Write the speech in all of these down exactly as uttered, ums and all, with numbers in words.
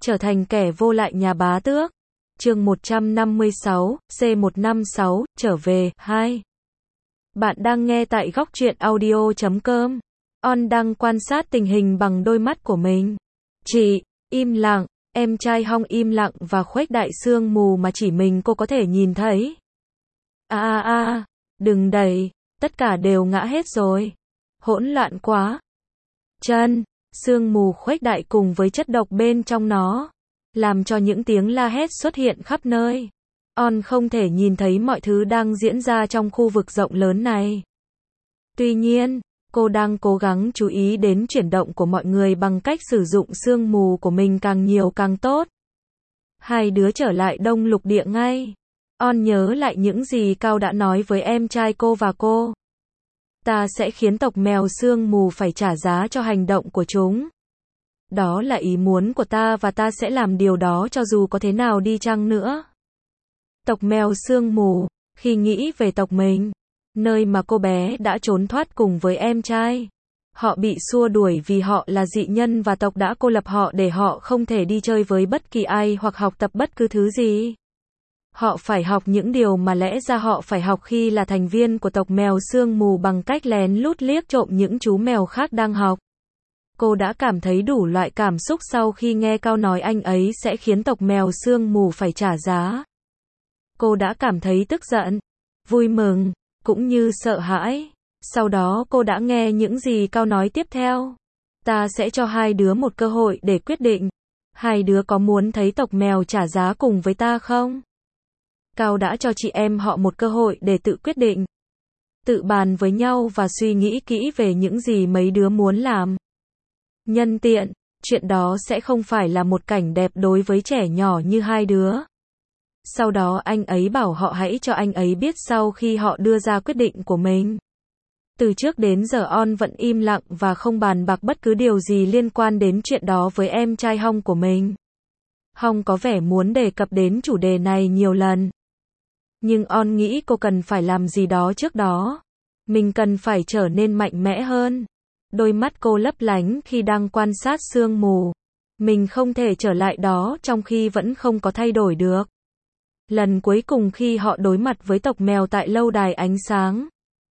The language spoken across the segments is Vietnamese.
trở thành kẻ vô lại nhà bá tước. Chương một trăm năm mươi sáu, C một năm sáu, trở về, hai. Bạn đang nghe tại góc truyện audio chấm com. On đang quan sát tình hình bằng đôi mắt của mình. Chị, im lặng, em trai Hong im lặng và khuếch đại sương mù mà chỉ mình cô có thể nhìn thấy. A a a, đừng đẩy, tất cả đều ngã hết rồi. Hỗn loạn quá. Chân, sương mù khuếch đại cùng với chất độc bên trong nó, làm cho những tiếng la hét xuất hiện khắp nơi. On không thể nhìn thấy mọi thứ đang diễn ra trong khu vực rộng lớn này. Tuy nhiên, cô đang cố gắng chú ý đến chuyển động của mọi người bằng cách sử dụng sương mù của mình càng nhiều càng tốt. Hai đứa trở lại Đông Lục Địa ngay. On nhớ lại những gì Cao đã nói với em trai cô và cô. Ta sẽ khiến tộc mèo sương mù phải trả giá cho hành động của chúng. Đó là ý muốn của ta và ta sẽ làm điều đó cho dù có thế nào đi chăng nữa. Tộc mèo sương mù, khi nghĩ về tộc mình, nơi mà cô bé đã trốn thoát cùng với em trai. Họ bị xua đuổi vì họ là dị nhân và tộc đã cô lập họ để họ không thể đi chơi với bất kỳ ai hoặc học tập bất cứ thứ gì. Họ phải học những điều mà lẽ ra họ phải học khi là thành viên của tộc mèo sương mù bằng cách lén lút liếc trộm những chú mèo khác đang học. Cô đã cảm thấy đủ loại cảm xúc sau khi nghe Cao nói anh ấy sẽ khiến tộc mèo sương mù phải trả giá. Cô đã cảm thấy tức giận, vui mừng, cũng như sợ hãi. Sau đó cô đã nghe những gì Cao nói tiếp theo. Ta sẽ cho hai đứa một cơ hội để quyết định. Hai đứa có muốn thấy tộc mèo trả giá cùng với ta không? Cao đã cho chị em họ một cơ hội để tự quyết định. Tự bàn với nhau và suy nghĩ kỹ về những gì mấy đứa muốn làm. Nhân tiện, chuyện đó sẽ không phải là một cảnh đẹp đối với trẻ nhỏ như hai đứa. Sau đó anh ấy bảo họ hãy cho anh ấy biết sau khi họ đưa ra quyết định của mình. Từ trước đến giờ On vẫn im lặng và không bàn bạc bất cứ điều gì liên quan đến chuyện đó với em trai Hong của mình. Hong có vẻ muốn đề cập đến chủ đề này nhiều lần. Nhưng On nghĩ cô cần phải làm gì đó trước đó. Mình cần phải trở nên mạnh mẽ hơn. Đôi mắt cô lấp lánh khi đang quan sát sương mù. Mình không thể trở lại đó trong khi vẫn không có thay đổi được. Lần cuối cùng khi họ đối mặt với tộc mèo tại lâu đài ánh sáng.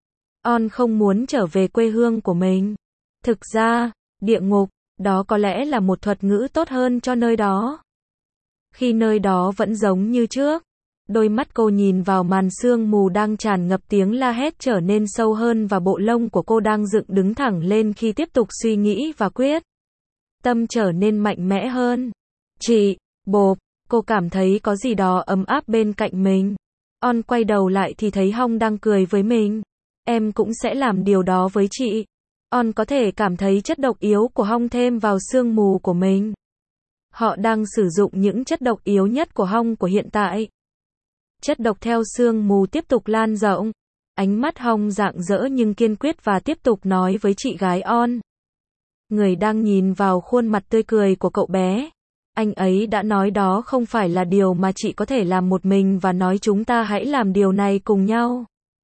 On không muốn trở về quê hương của mình. Thực ra, địa ngục, đó có lẽ là một thuật ngữ tốt hơn cho nơi đó. Khi nơi đó vẫn giống như trước. Đôi mắt cô nhìn vào màn sương mù đang tràn ngập tiếng la hét trở nên sâu hơn và bộ lông của cô đang dựng đứng thẳng lên khi tiếp tục suy nghĩ và quyết tâm trở nên mạnh mẽ hơn. Chị, bộp, cô cảm thấy có gì đó ấm áp bên cạnh mình. On quay đầu lại thì thấy Hong đang cười với mình. Em cũng sẽ làm điều đó với chị. On có thể cảm thấy chất độc yếu của Hong thêm vào sương mù của mình. Họ đang sử dụng những chất độc yếu nhất của Hong của hiện tại. Chất độc theo sương mù tiếp tục lan rộng. Ánh mắt Hong rạng rỡ nhưng kiên quyết và tiếp tục nói với chị gái On. Người đang nhìn vào khuôn mặt tươi cười của cậu bé. Anh ấy đã nói đó không phải là điều mà chị có thể làm một mình và nói chúng ta hãy làm điều này cùng nhau.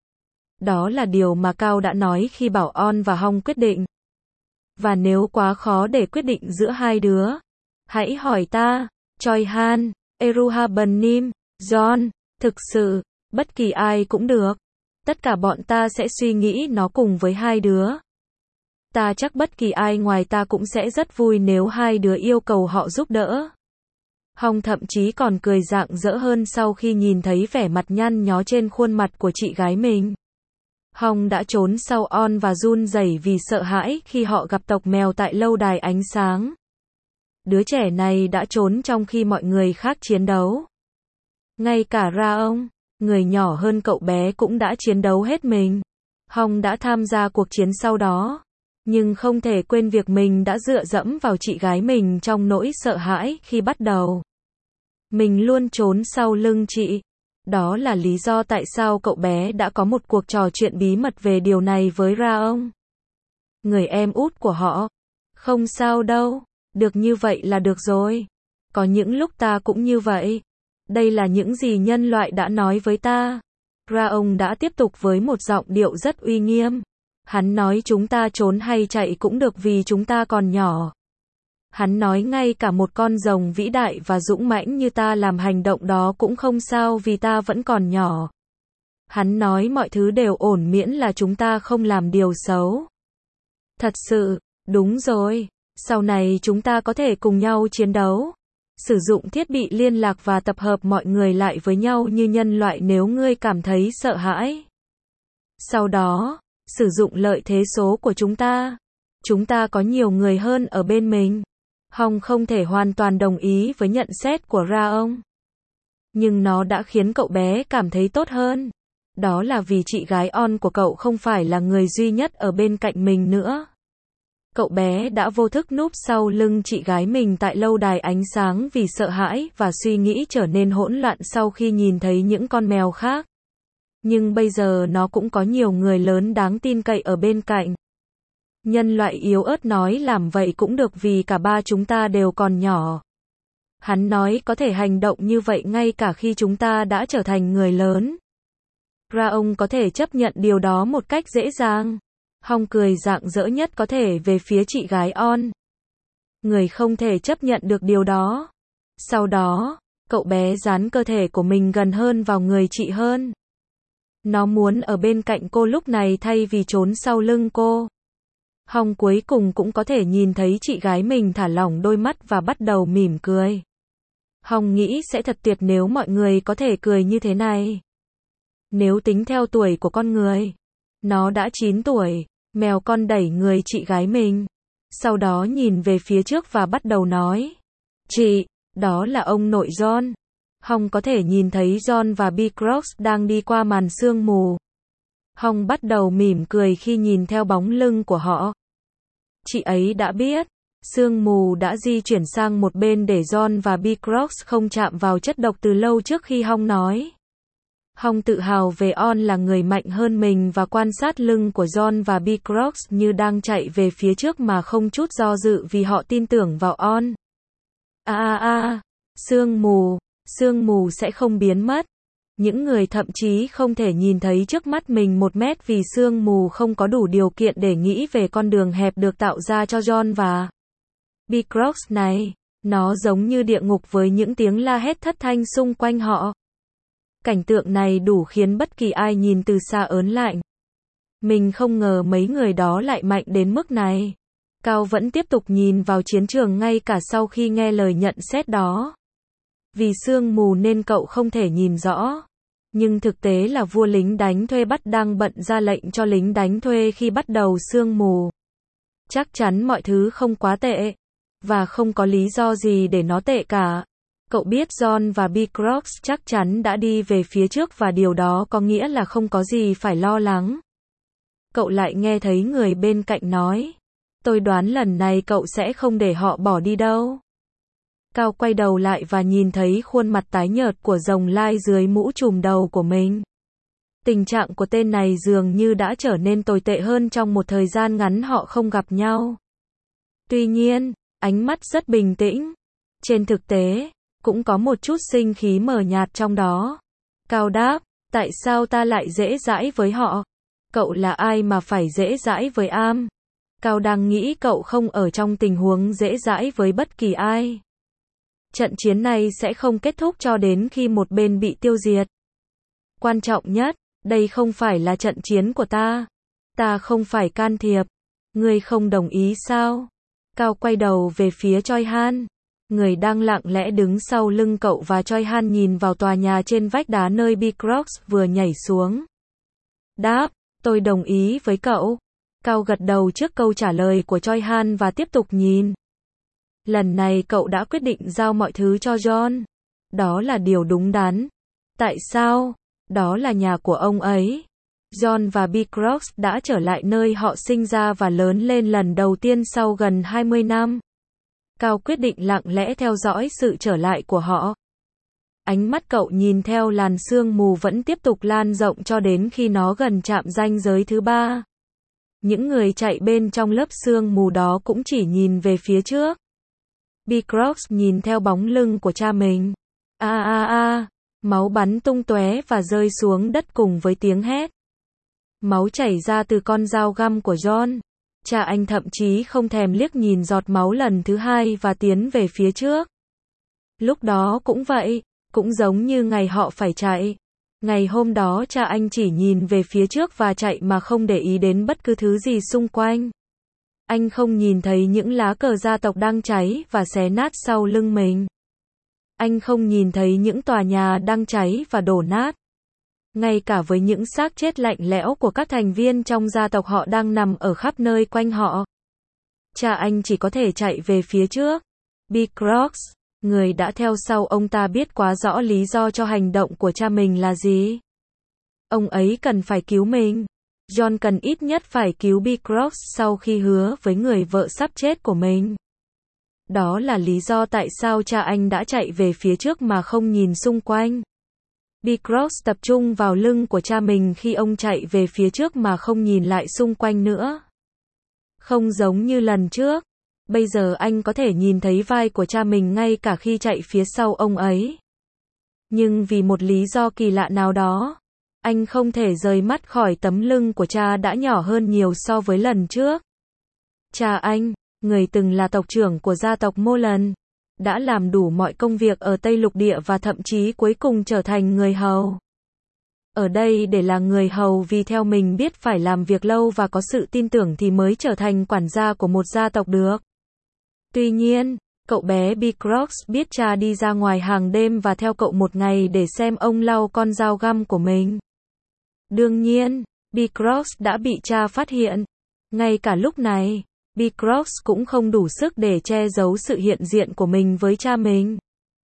Đó là điều mà Cao đã nói khi bảo On và Hong quyết định. Và nếu quá khó để quyết định giữa hai đứa, hãy hỏi ta, Choi Han, Eruha Benim, John. Thực sự, bất kỳ ai cũng được. Tất cả bọn ta sẽ suy nghĩ nó cùng với hai đứa. Ta chắc bất kỳ ai ngoài ta cũng sẽ rất vui nếu hai đứa yêu cầu họ giúp đỡ. Hong thậm chí còn cười rạng rỡ hơn sau khi nhìn thấy vẻ mặt nhăn nhó trên khuôn mặt của chị gái mình. Hong đã trốn sau On và run rẩy vì sợ hãi khi họ gặp tộc mèo tại lâu đài ánh sáng. Đứa trẻ này đã trốn trong khi mọi người khác chiến đấu. Ngay cả Ra ông, người nhỏ hơn cậu bé cũng đã chiến đấu hết mình. Hong đã tham gia cuộc chiến sau đó. Nhưng không thể quên việc mình đã dựa dẫm vào chị gái mình trong nỗi sợ hãi khi bắt đầu. Mình luôn trốn sau lưng chị. Đó là lý do tại sao cậu bé đã có một cuộc trò chuyện bí mật về điều này với Ra ông. Người em út của họ. Không sao đâu, được như vậy là được rồi. Có những lúc ta cũng như vậy. Đây là những gì nhân loại đã nói với ta. Ra ông đã tiếp tục với một giọng điệu rất uy nghiêm. Hắn nói chúng ta trốn hay chạy cũng được vì chúng ta còn nhỏ. Hắn nói ngay cả một con rồng vĩ đại và dũng mãnh như ta làm hành động đó cũng không sao vì ta vẫn còn nhỏ. Hắn nói mọi thứ đều ổn miễn là chúng ta không làm điều xấu. Thật sự, đúng rồi. Sau này chúng ta có thể cùng nhau chiến đấu. Sử dụng thiết bị liên lạc và tập hợp mọi người lại với nhau như nhân loại nếu ngươi cảm thấy sợ hãi. Sau đó, sử dụng lợi thế số của chúng ta. Chúng ta có nhiều người hơn ở bên mình. Hong không thể hoàn toàn đồng ý với nhận xét của Raong. Nhưng nó đã khiến cậu bé cảm thấy tốt hơn. Đó là vì chị gái On của cậu không phải là người duy nhất ở bên cạnh mình nữa. Cậu bé đã vô thức núp sau lưng chị gái mình tại lâu đài ánh sáng vì sợ hãi và suy nghĩ trở nên hỗn loạn sau khi nhìn thấy những con mèo khác. Nhưng bây giờ nó cũng có nhiều người lớn đáng tin cậy ở bên cạnh. Nhân loại yếu ớt nói làm vậy cũng được vì cả ba chúng ta đều còn nhỏ. Hắn nói có thể hành động như vậy ngay cả khi chúng ta đã trở thành người lớn. Raong có thể chấp nhận điều đó một cách dễ dàng. Hong cười rạng rỡ nhất có thể về phía chị gái On. Người không thể chấp nhận được điều đó. Sau đó, cậu bé dán cơ thể của mình gần hơn vào người chị hơn. Nó muốn ở bên cạnh cô lúc này thay vì trốn sau lưng cô. Hong cuối cùng cũng có thể nhìn thấy chị gái mình thả lỏng đôi mắt và bắt đầu mỉm cười. Hong nghĩ sẽ thật tuyệt nếu mọi người có thể cười như thế này. Nếu tính theo tuổi của con người, nó đã chín tuổi. Mèo con đẩy người chị gái mình. Sau đó nhìn về phía trước và bắt đầu nói. Chị, đó là ông nội John. Hong có thể nhìn thấy John và Bicross đang đi qua màn sương mù. Hong bắt đầu mỉm cười khi nhìn theo bóng lưng của họ. Chị ấy đã biết. Sương mù đã di chuyển sang một bên để John và Bicross không chạm vào chất độc từ lâu trước khi Hong nói. Hong tự hào về On là người mạnh hơn mình và quan sát lưng của John và Bicross như đang chạy về phía trước mà không chút do dự vì họ tin tưởng vào On. A a a, sương mù, sương mù sẽ không biến mất. Những người thậm chí không thể nhìn thấy trước mắt mình một mét vì sương mù không có đủ điều kiện để nghĩ về con đường hẹp được tạo ra cho John và Bicross này. Nó giống như địa ngục với những tiếng la hét thất thanh xung quanh họ. Cảnh tượng này đủ khiến bất kỳ ai nhìn từ xa ớn lạnh. Mình không ngờ mấy người đó lại mạnh đến mức này. Cao vẫn tiếp tục nhìn vào chiến trường ngay cả sau khi nghe lời nhận xét đó. Vì sương mù nên cậu không thể nhìn rõ. Nhưng thực tế là vua lính đánh thuê bắt đang bận ra lệnh cho lính đánh thuê khi bắt đầu sương mù. Chắc chắn mọi thứ không quá tệ. Và không có lý do gì để nó tệ cả. Cậu biết John và Bicross chắc chắn đã đi về phía trước và điều đó có nghĩa là không có gì phải lo lắng. Cậu lại nghe thấy người bên cạnh nói. Tôi đoán lần này cậu sẽ không để họ bỏ đi đâu. Cao quay đầu lại và nhìn thấy khuôn mặt tái nhợt của rồng lai dưới mũ trùm đầu của mình. Tình trạng của tên này dường như đã trở nên tồi tệ hơn trong một thời gian ngắn họ không gặp nhau. Tuy nhiên, ánh mắt rất bình tĩnh. Trên thực tế, cũng có một chút sinh khí mờ nhạt trong đó. Cao đáp, tại sao ta lại dễ dãi với họ? Cậu là ai mà phải dễ dãi với Am? Cao đang nghĩ cậu không ở trong tình huống dễ dãi với bất kỳ ai. Trận chiến này sẽ không kết thúc cho đến khi một bên bị tiêu diệt. Quan trọng nhất, đây không phải là trận chiến của ta. Ta không phải can thiệp. Ngươi không đồng ý sao? Cao quay đầu về phía Choi Han. Người đang lặng lẽ đứng sau lưng cậu và Choi Han nhìn vào tòa nhà trên vách đá nơi Bicross vừa nhảy xuống. Đáp, tôi đồng ý với cậu. Cao gật đầu trước câu trả lời của Choi Han và tiếp tục nhìn. Lần này cậu đã quyết định giao mọi thứ cho John. Đó là điều đúng đắn. Tại sao? Đó là nhà của ông ấy. John và Bicross đã trở lại nơi họ sinh ra và lớn lên lần đầu tiên sau gần hai mươi năm. Cao quyết định lặng lẽ theo dõi sự trở lại của họ. Ánh mắt cậu nhìn theo làn sương mù vẫn tiếp tục lan rộng cho đến khi nó gần chạm ranh giới thứ ba. Những người chạy bên trong lớp sương mù đó cũng chỉ nhìn về phía trước. Bicross nhìn theo bóng lưng của cha mình. A a a, máu bắn tung tóe và rơi xuống đất cùng với tiếng hét. Máu chảy ra từ con dao găm của John. Cha anh thậm chí không thèm liếc nhìn giọt máu lần thứ hai và tiến về phía trước. Lúc đó cũng vậy, cũng giống như ngày họ phải chạy. Ngày hôm đó cha anh chỉ nhìn về phía trước và chạy mà không để ý đến bất cứ thứ gì xung quanh. Anh không nhìn thấy những lá cờ gia tộc đang cháy và xé nát sau lưng mình. Anh không nhìn thấy những tòa nhà đang cháy và đổ nát. Ngay cả với những xác chết lạnh lẽo của các thành viên trong gia tộc họ đang nằm ở khắp nơi quanh họ. Cha anh chỉ có thể chạy về phía trước. Bicross, người đã theo sau ông ta biết quá rõ lý do cho hành động của cha mình là gì. Ông ấy cần phải cứu mình. John cần ít nhất phải cứu Bicross sau khi hứa với người vợ sắp chết của mình. Đó là lý do tại sao cha anh đã chạy về phía trước mà không nhìn xung quanh. Bicross tập trung vào lưng của cha mình khi ông chạy về phía trước mà không nhìn lại xung quanh nữa. Không giống như lần trước. Bây giờ anh có thể nhìn thấy vai của cha mình ngay cả khi chạy phía sau ông ấy. Nhưng vì một lý do kỳ lạ nào đó, anh không thể rời mắt khỏi tấm lưng của cha đã nhỏ hơn nhiều so với lần trước. Cha anh, người từng là tộc trưởng của gia tộc Molan, đã làm đủ mọi công việc ở Tây Lục Địa và thậm chí cuối cùng trở thành người hầu. Ở đây để là người hầu vì theo mình biết phải làm việc lâu và có sự tin tưởng thì mới trở thành quản gia của một gia tộc được. Tuy nhiên, cậu bé Bicross biết cha đi ra ngoài hàng đêm và theo cậu một ngày để xem ông lau con dao găm của mình. Đương nhiên, Bicross đã bị cha phát hiện. Ngay cả lúc này, Bicross cũng không đủ sức để che giấu sự hiện diện của mình với cha mình.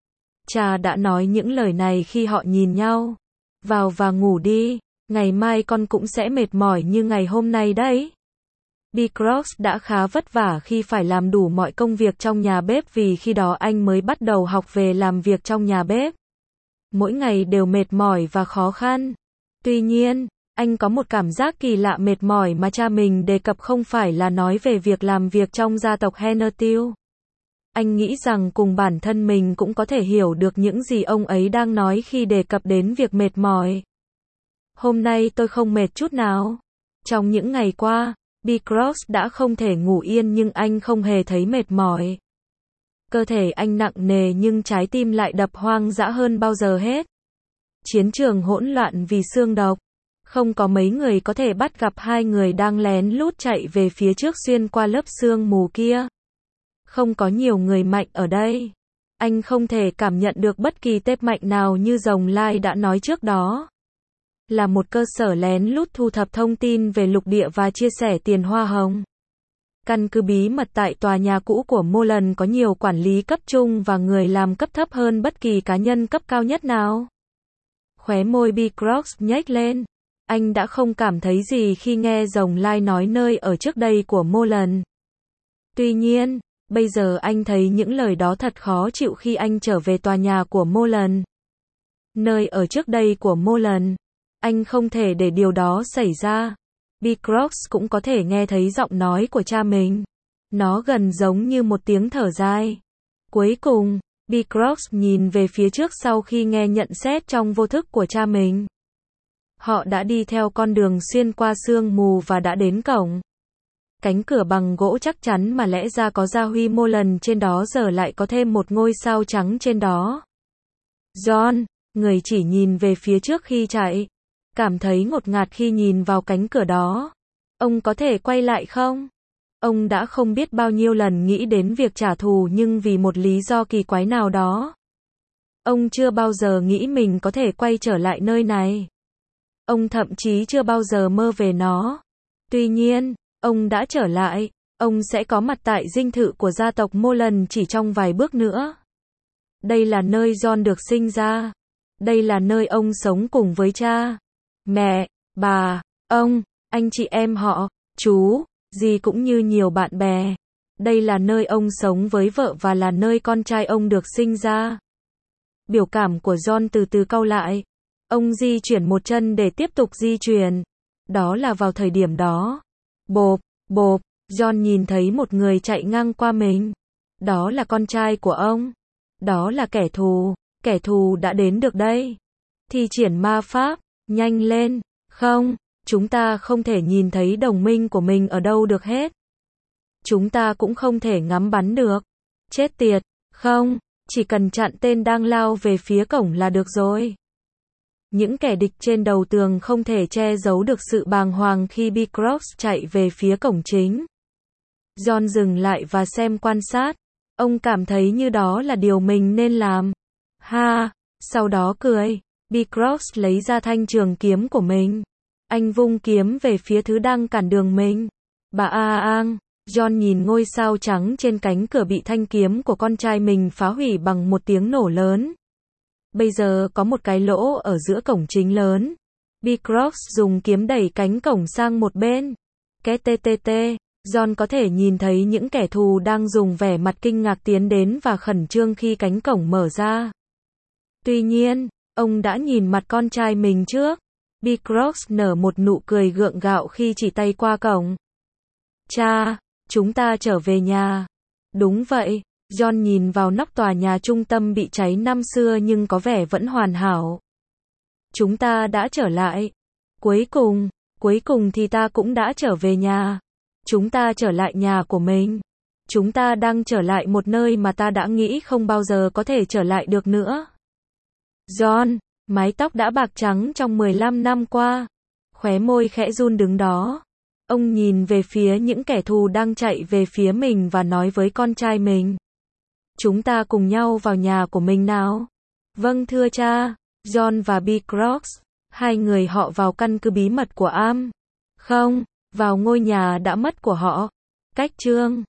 Cha đã nói những lời này khi họ nhìn nhau. Vào và ngủ đi, ngày mai con cũng sẽ mệt mỏi như ngày hôm nay đấy. Bicross đã khá vất vả khi phải làm đủ mọi công việc trong nhà bếp vì khi đó anh mới bắt đầu học về làm việc trong nhà bếp. Mỗi ngày đều mệt mỏi và khó khăn. Tuy nhiên, anh có một cảm giác kỳ lạ mệt mỏi mà cha mình đề cập không phải là nói về việc làm việc trong gia tộc Hennertil. Anh nghĩ rằng cùng bản thân mình cũng có thể hiểu được những gì ông ấy đang nói khi đề cập đến việc mệt mỏi. Hôm nay tôi không mệt chút nào. Trong những ngày qua, Bicross đã không thể ngủ yên nhưng anh không hề thấy mệt mỏi. Cơ thể anh nặng nề nhưng trái tim lại đập hoang dã hơn bao giờ hết. Chiến trường hỗn loạn vì xương độc. Không có mấy người có thể bắt gặp hai người đang lén lút chạy về phía trước xuyên qua lớp sương mù kia. Không có nhiều người mạnh ở đây. Anh không thể cảm nhận được bất kỳ tép mạnh nào như Rồng Lai đã nói trước đó. Là một cơ sở lén lút thu thập thông tin về lục địa và chia sẻ tiền hoa hồng. Căn cứ bí mật tại tòa nhà cũ của Molan có nhiều quản lý cấp trung và người làm cấp thấp hơn bất kỳ cá nhân cấp cao nhất nào. Khóe môi Bicross nhếch lên. Anh đã không cảm thấy gì khi nghe Rồng Lai nói nơi ở trước đây của Molan. Tuy nhiên, bây giờ anh thấy những lời đó thật khó chịu khi anh trở về tòa nhà của Molan. Nơi ở trước đây của Molan. Anh không thể để điều đó xảy ra. Bicross cũng có thể nghe thấy giọng nói của cha mình. Nó gần giống như một tiếng thở dài. Cuối cùng, Bicross nhìn về phía trước sau khi nghe nhận xét trong vô thức của cha mình. Họ đã đi theo con đường xuyên qua sương mù và đã đến cổng. Cánh cửa bằng gỗ chắc chắn mà lẽ ra có gia huy Molan trên đó giờ lại có thêm một ngôi sao trắng trên đó. John, người chỉ nhìn về phía trước khi chạy. Cảm thấy ngột ngạt khi nhìn vào cánh cửa đó. Ông có thể quay lại không? Ông đã không biết bao nhiêu lần nghĩ đến việc trả thù nhưng vì một lý do kỳ quái nào đó. Ông chưa bao giờ nghĩ mình có thể quay trở lại nơi này. Ông thậm chí chưa bao giờ mơ về nó. Tuy nhiên, ông đã trở lại. Ông sẽ có mặt tại dinh thự của gia tộc Molan chỉ trong vài bước nữa. Đây là nơi John được sinh ra. Đây là nơi ông sống cùng với cha, mẹ, bà, ông, anh chị em họ, chú, dì cũng như nhiều bạn bè. Đây là nơi ông sống với vợ và là nơi con trai ông được sinh ra. Biểu cảm của John từ từ cau lại. Ông di chuyển một chân để tiếp tục di chuyển. Đó là vào thời điểm đó. Bộp, bộp, John nhìn thấy một người chạy ngang qua mình. Đó là con trai của ông. Đó là kẻ thù. Kẻ thù đã đến được đây. Thi triển ma pháp. Nhanh lên. Không, chúng ta không thể nhìn thấy đồng minh của mình ở đâu được hết. Chúng ta cũng không thể ngắm bắn được. Chết tiệt, không, chỉ cần chặn tên đang lao về phía cổng là được rồi. Những kẻ địch trên đầu tường không thể che giấu được sự bàng hoàng khi Beecroft chạy về phía cổng chính. John dừng lại và xem quan sát. Ông cảm thấy như đó là điều mình nên làm. Ha, sau đó cười. Beecroft lấy ra thanh trường kiếm của mình. Anh vung kiếm về phía thứ đang cản đường mình. Bà a ang. John nhìn ngôi sao trắng trên cánh cửa bị thanh kiếm của con trai mình phá hủy bằng một tiếng nổ lớn. Bây giờ có một cái lỗ ở giữa cổng chính lớn. Beecroft dùng kiếm đẩy cánh cổng sang một bên. Cái tê tê tê. John có thể nhìn thấy những kẻ thù đang dùng vẻ mặt kinh ngạc tiến đến và khẩn trương khi cánh cổng mở ra. Tuy nhiên, ông đã nhìn mặt con trai mình trước. Beecroft nở một nụ cười gượng gạo khi chỉ tay qua cổng. Cha, chúng ta trở về nhà. Đúng vậy, John nhìn vào nóc tòa nhà trung tâm bị cháy năm xưa nhưng có vẻ vẫn hoàn hảo. Chúng ta đã trở lại. Cuối cùng, cuối cùng thì ta cũng đã trở về nhà. Chúng ta trở lại nhà của mình. Chúng ta đang trở lại một nơi mà ta đã nghĩ không bao giờ có thể trở lại được nữa. John, mái tóc đã bạc trắng trong mười lăm năm qua. Khóe môi khẽ run đứng đó. Ông nhìn về phía những kẻ thù đang chạy về phía mình và nói với con trai mình. Chúng ta cùng nhau vào nhà của mình nào. Vâng thưa cha. John và Beecroft, hai người họ vào căn cứ bí mật của Am. Không, vào ngôi nhà đã mất của họ. Cách chương